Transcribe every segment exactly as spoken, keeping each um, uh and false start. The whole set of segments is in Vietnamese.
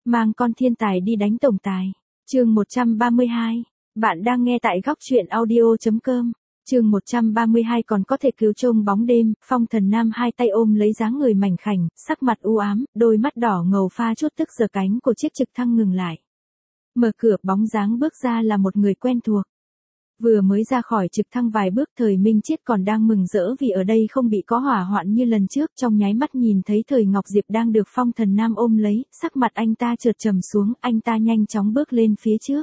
mang con thiên tài đi đánh tổng tài. Chương một trăm ba mươi hai. Bạn đang nghe tại góc truyện audio chấm com. Chương một trăm ba mươi hai còn có thể cứu trông bóng đêm, Phong Thần Nam hai tay ôm lấy dáng người mảnh khảnh, sắc mặt u ám, đôi mắt đỏ ngầu pha chút tức giở cánh của chiếc trực thăng ngừng lại. Mở cửa, bóng dáng bước ra là một người quen thuộc. Vừa mới ra khỏi trực thăng vài bước, Thời Minh Chiết còn đang mừng rỡ vì ở đây không bị có hỏa hoạn như lần trước, trong nháy mắt nhìn thấy Thời Ngọc Diệp đang được Phong Thần Nam ôm lấy, sắc mặt anh ta chợt trầm xuống, anh ta nhanh chóng bước lên phía trước.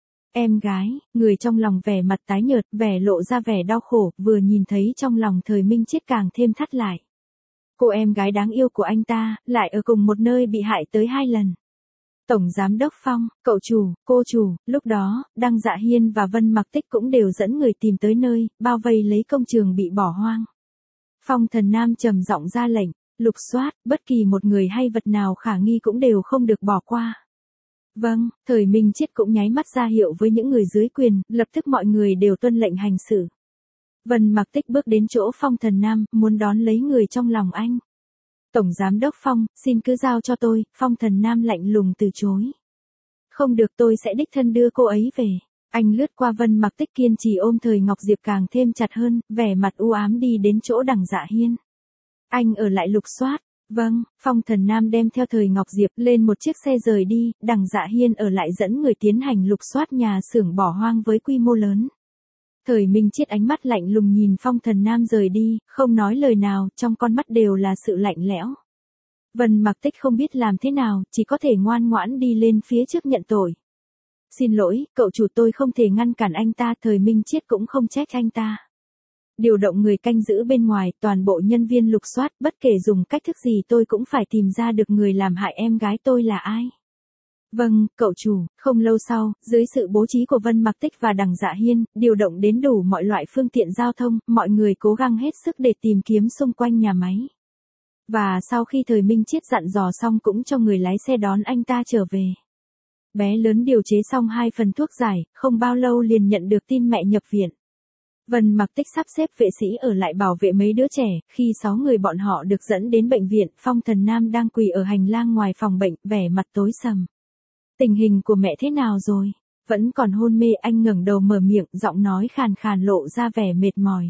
Em gái, người trong lòng vẻ mặt tái nhợt, vẻ lộ ra vẻ đau khổ, vừa nhìn thấy trong lòng Thời Minh Chiết càng thêm thắt lại. Cô em gái đáng yêu của anh ta, lại ở cùng một nơi bị hại tới hai lần. Tổng Giám đốc Phong, cậu chủ, cô chủ, lúc đó, Đăng Dạ Hiên và Vân Mặc Tích cũng đều dẫn người tìm tới nơi, bao vây lấy công trường bị bỏ hoang. Phong Thần Nam trầm giọng ra lệnh, lục soát, bất kỳ một người hay vật nào khả nghi cũng đều không được bỏ qua. Vâng, Thời Minh Chiết cũng nháy mắt ra hiệu với những người dưới quyền, lập tức mọi người đều tuân lệnh hành xử. Vân Mặc Tích bước đến chỗ Phong Thần Nam, muốn đón lấy người trong lòng anh. Tổng Giám đốc Phong, xin cứ giao cho tôi, Phong Thần Nam lạnh lùng từ chối. Không được, tôi sẽ đích thân đưa cô ấy về. Anh lướt qua Vân Mặc Tích kiên trì ôm Thời Ngọc Diệp càng thêm chặt hơn, vẻ mặt u ám đi đến chỗ Đằng Dạ Hiên. Anh ở lại lục soát. Vâng, Phong Thần Nam đem theo Thời Ngọc Diệp lên một chiếc xe rời đi, Đằng Dạ Hiên ở lại dẫn người tiến hành lục soát nhà xưởng bỏ hoang với quy mô lớn. Thời Minh Chiết ánh mắt lạnh lùng nhìn Phong Thần Nam rời đi, không nói lời nào, trong con mắt đều là sự lạnh lẽo. Vân Mặc Tích không biết làm thế nào, chỉ có thể ngoan ngoãn đi lên phía trước nhận tội. Xin lỗi, cậu chủ, tôi không thể ngăn cản anh ta. Thời Minh Chiết cũng không trách anh ta. Điều động người canh giữ bên ngoài, toàn bộ nhân viên lục soát, bất kể dùng cách thức gì tôi cũng phải tìm ra được người làm hại em gái tôi là ai. Vâng, cậu chủ. Không lâu sau, dưới sự bố trí của Vân Mặc Tích và Đằng Dạ Hiên, điều động đến đủ mọi loại phương tiện giao thông, mọi người cố gắng hết sức để tìm kiếm xung quanh nhà máy. Và sau khi Thời Minh Chiết dặn dò xong cũng cho người lái xe đón anh ta trở về. Bé lớn điều chế xong hai phần thuốc giải, không bao lâu liền nhận được tin mẹ nhập viện. Vân Mặc Tích sắp xếp vệ sĩ ở lại bảo vệ mấy đứa trẻ, khi sáu người bọn họ được dẫn đến bệnh viện, Phong Thần Nam đang quỳ ở hành lang ngoài phòng bệnh, vẻ mặt tối sầm. Tình hình của mẹ thế nào rồi? Vẫn còn hôn mê. Anh ngẩng đầu mở miệng, giọng nói khàn khàn lộ ra vẻ mệt mỏi.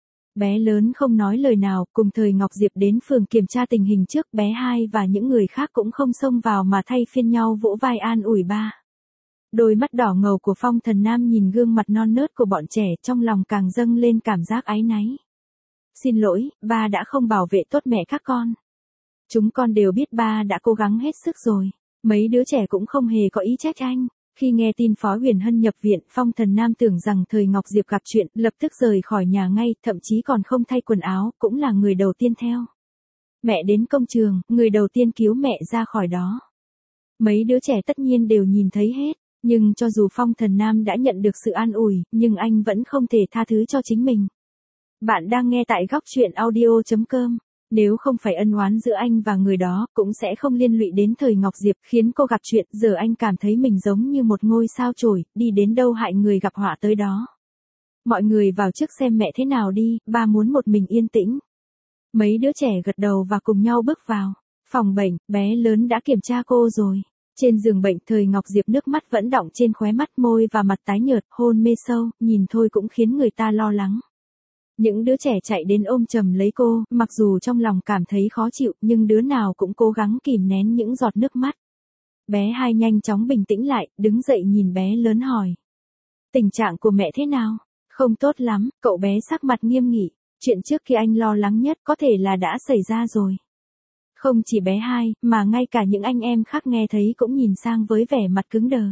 Bé lớn không nói lời nào, cùng Thời Ngọc Diệp đến phường kiểm tra tình hình trước, bé hai và những người khác cũng không xông vào mà thay phiên nhau vỗ vai an ủi ba. Đôi mắt đỏ ngầu của Phong Thần Nam nhìn gương mặt non nớt của bọn trẻ, trong lòng càng dâng lên cảm giác áy náy. Xin lỗi, ba đã không bảo vệ tốt mẹ các con. Chúng con đều biết ba đã cố gắng hết sức rồi. Mấy đứa trẻ cũng không hề có ý trách anh. Khi nghe tin Phó Huyền Hân nhập viện, Phong Thần Nam tưởng rằng Thời Ngọc Diệp gặp chuyện, lập tức rời khỏi nhà ngay, thậm chí còn không thay quần áo, cũng là người đầu tiên theo. Mẹ đến công trường, người đầu tiên cứu mẹ ra khỏi đó. Mấy đứa trẻ tất nhiên đều nhìn thấy hết, nhưng cho dù Phong Thần Nam đã nhận được sự an ủi, nhưng anh vẫn không thể tha thứ cho chính mình. Bạn đang nghe tại góc truyện audio chấm com. Nếu không phải ân oán giữa anh và người đó, cũng sẽ không liên lụy đến Thời Ngọc Diệp, khiến cô gặp chuyện, giờ anh cảm thấy mình giống như một ngôi sao chổi, đi đến đâu hại người gặp họa tới đó. Mọi người vào trước xem mẹ thế nào đi, ba muốn một mình yên tĩnh. Mấy đứa trẻ gật đầu và cùng nhau bước vào. Phòng bệnh, bé lớn đã kiểm tra cô rồi. Trên giường bệnh, Thời Ngọc Diệp nước mắt vẫn đọng trên khóe mắt, môi và mặt tái nhợt, hôn mê sâu, nhìn thôi cũng khiến người ta lo lắng. Những đứa trẻ chạy đến ôm chầm lấy cô, mặc dù trong lòng cảm thấy khó chịu, nhưng đứa nào cũng cố gắng kìm nén những giọt nước mắt. Bé hai nhanh chóng bình tĩnh lại, đứng dậy nhìn bé lớn hỏi. Tình trạng của mẹ thế nào? Không tốt lắm, cậu bé sắc mặt nghiêm nghị. Chuyện trước khi anh lo lắng nhất có thể là đã xảy ra rồi. Không chỉ bé hai, mà ngay cả những anh em khác nghe thấy cũng nhìn sang với vẻ mặt cứng đờ.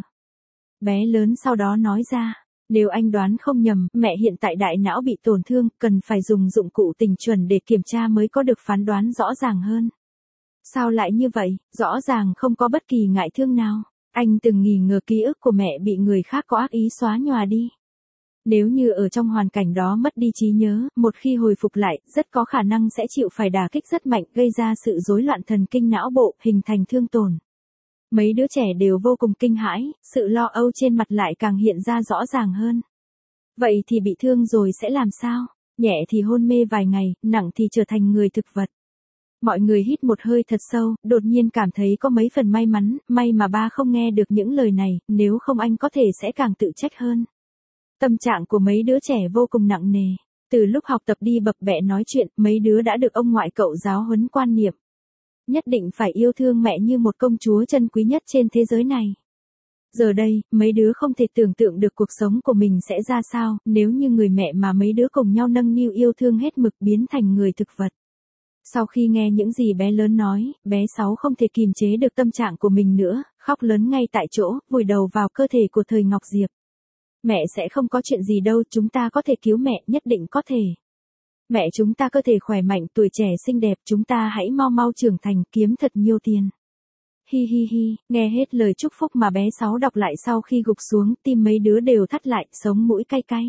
Bé lớn sau đó nói ra. Nếu anh đoán không nhầm, mẹ hiện tại đại não bị tổn thương, cần phải dùng dụng cụ tình chuẩn để kiểm tra mới có được phán đoán rõ ràng hơn. Sao lại như vậy? Rõ ràng không có bất kỳ ngại thương nào. Anh từng nghi ngờ ký ức của mẹ bị người khác có ác ý xóa nhòa đi. Nếu như ở trong hoàn cảnh đó mất đi trí nhớ, một khi hồi phục lại, rất có khả năng sẽ chịu phải đả kích rất mạnh, gây ra sự rối loạn thần kinh não bộ, hình thành thương tổn. Mấy đứa trẻ đều vô cùng kinh hãi, sự lo âu trên mặt lại càng hiện ra rõ ràng hơn. Vậy thì bị thương rồi sẽ làm sao? Nhẹ thì hôn mê vài ngày, nặng thì trở thành người thực vật. Mọi người hít một hơi thật sâu, đột nhiên cảm thấy có mấy phần may mắn, may mà ba không nghe được những lời này, nếu không anh có thể sẽ càng tự trách hơn. Tâm trạng của mấy đứa trẻ vô cùng nặng nề. Từ lúc học tập đi bập bẹ nói chuyện, mấy đứa đã được ông ngoại cậu giáo huấn quan niệm. Nhất định phải yêu thương mẹ như một công chúa chân quý nhất trên thế giới này. Giờ đây, mấy đứa không thể tưởng tượng được cuộc sống của mình sẽ ra sao, nếu như người mẹ mà mấy đứa cùng nhau nâng niu yêu thương hết mực biến thành người thực vật. Sau khi nghe những gì bé lớn nói, bé Sáu không thể kìm chế được tâm trạng của mình nữa, khóc lớn ngay tại chỗ, vùi đầu vào cơ thể của Thời Ngọc Diệp. Mẹ sẽ không có chuyện gì đâu, chúng ta có thể cứu mẹ, nhất định có thể. Mẹ chúng ta cơ thể khỏe mạnh, tuổi trẻ xinh đẹp, chúng ta hãy mau mau trưởng thành, kiếm thật nhiều tiền. Hi hi hi, nghe hết lời chúc phúc mà bé Sáu đọc lại sau khi gục xuống, tim mấy đứa đều thắt lại, sống mũi cay cay.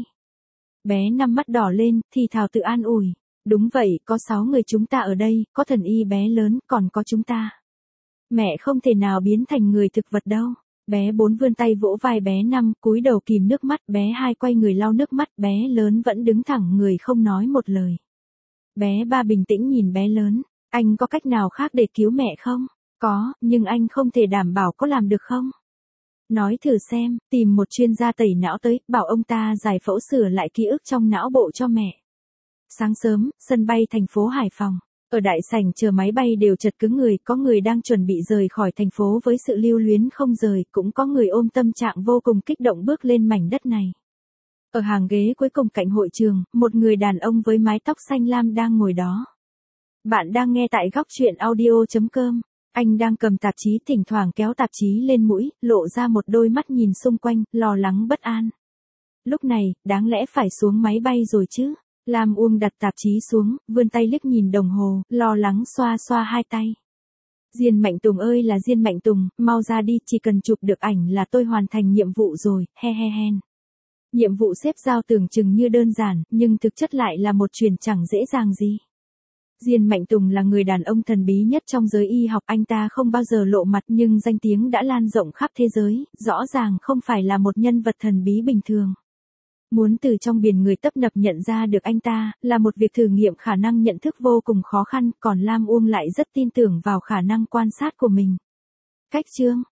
Bé Năm mắt đỏ lên, thì thào tự an ủi. Đúng vậy, có sáu người chúng ta ở đây, có thần y bé lớn, còn có chúng ta. Mẹ không thể nào biến thành người thực vật đâu. Bé Bốn vươn tay vỗ vai bé Năm, cúi đầu kìm nước mắt, bé Hai quay người lau nước mắt, bé lớn vẫn đứng thẳng người không nói một lời. Bé Ba bình tĩnh nhìn bé lớn, anh có cách nào khác để cứu mẹ không? Có, nhưng anh không thể đảm bảo có làm được không? Nói thử xem, tìm một chuyên gia tẩy não tới, bảo ông ta giải phẫu sửa lại ký ức trong não bộ cho mẹ. Sáng sớm, sân bay thành phố Hải Phòng. Ở đại sảnh chờ máy bay đều chật cứng người, có người đang chuẩn bị rời khỏi thành phố với sự lưu luyến không rời, cũng có người ôm tâm trạng vô cùng kích động bước lên mảnh đất này. Ở hàng ghế cuối cùng cạnh hội trường, một người đàn ông với mái tóc xanh lam đang ngồi đó. Bạn đang nghe tại góc truyện audio chấm com. Anh đang cầm tạp chí, thỉnh thoảng kéo tạp chí lên mũi, lộ ra một đôi mắt nhìn xung quanh, lo lắng bất an. Lúc này, đáng lẽ phải xuống máy bay rồi chứ? Lam Uông đặt tạp chí xuống, vươn tay liếc nhìn đồng hồ, lo lắng xoa xoa hai tay. Diên Mạnh Tùng ơi là Diên Mạnh Tùng, mau ra đi, chỉ cần chụp được ảnh là tôi hoàn thành nhiệm vụ rồi, he he hen. Nhiệm vụ xếp giao tưởng chừng như đơn giản, nhưng thực chất lại là một chuyện chẳng dễ dàng gì. Diên Mạnh Tùng là người đàn ông thần bí nhất trong giới y học, anh ta không bao giờ lộ mặt nhưng danh tiếng đã lan rộng khắp thế giới, rõ ràng không phải là một nhân vật thần bí bình thường. Muốn từ trong biển người tấp nập nhận ra được anh ta, là một việc thử nghiệm khả năng nhận thức vô cùng khó khăn, còn Lam Uông lại rất tin tưởng vào khả năng quan sát của mình. Cách chương,